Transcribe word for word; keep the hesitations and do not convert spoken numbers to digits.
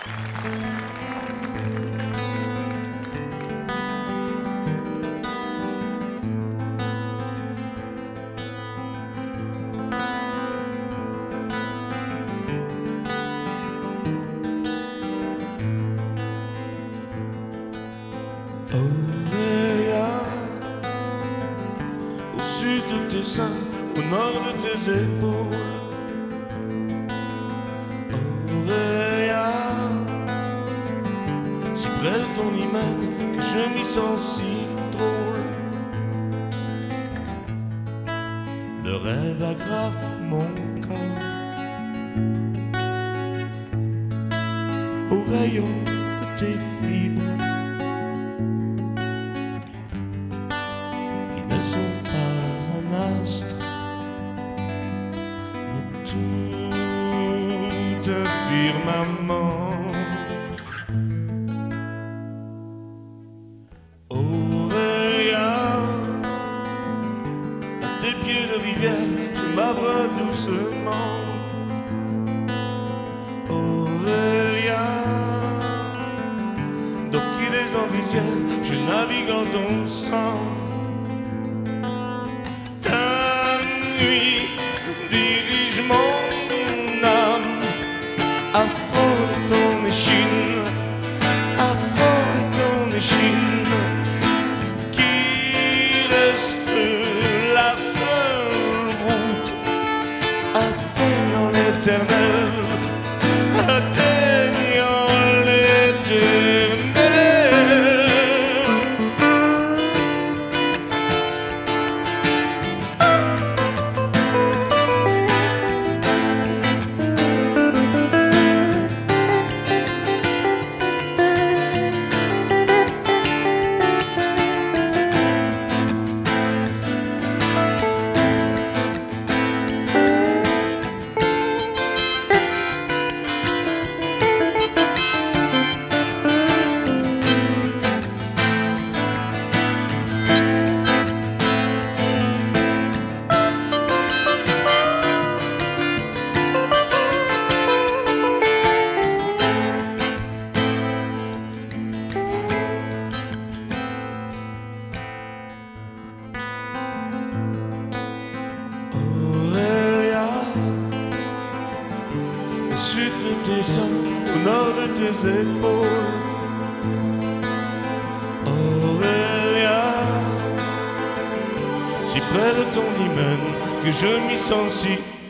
Aurélia, au sud de tes seins, au nord de tes épaules. Aurélia, si près de ton hymen que je m'y sens si drôle. Le rêve agrafe mon corps au rayon de tes fibres qui ne sont pas un astre, mais tout un firmament. Aurélia, à tes pieds de rivière, je m'abreuve doucement. Aurélia, d'orchidées en rizière, je navigue en ton sang. Ta nuit dirige mon âme à frôler ton échine, à frôler ton échine, qui reste la seule route atteignant l'éternel, atteignant l'éternel. Au sud de tes seins, au nord de tes épaules. Aurélia, si près de ton hymen que je m'y sens si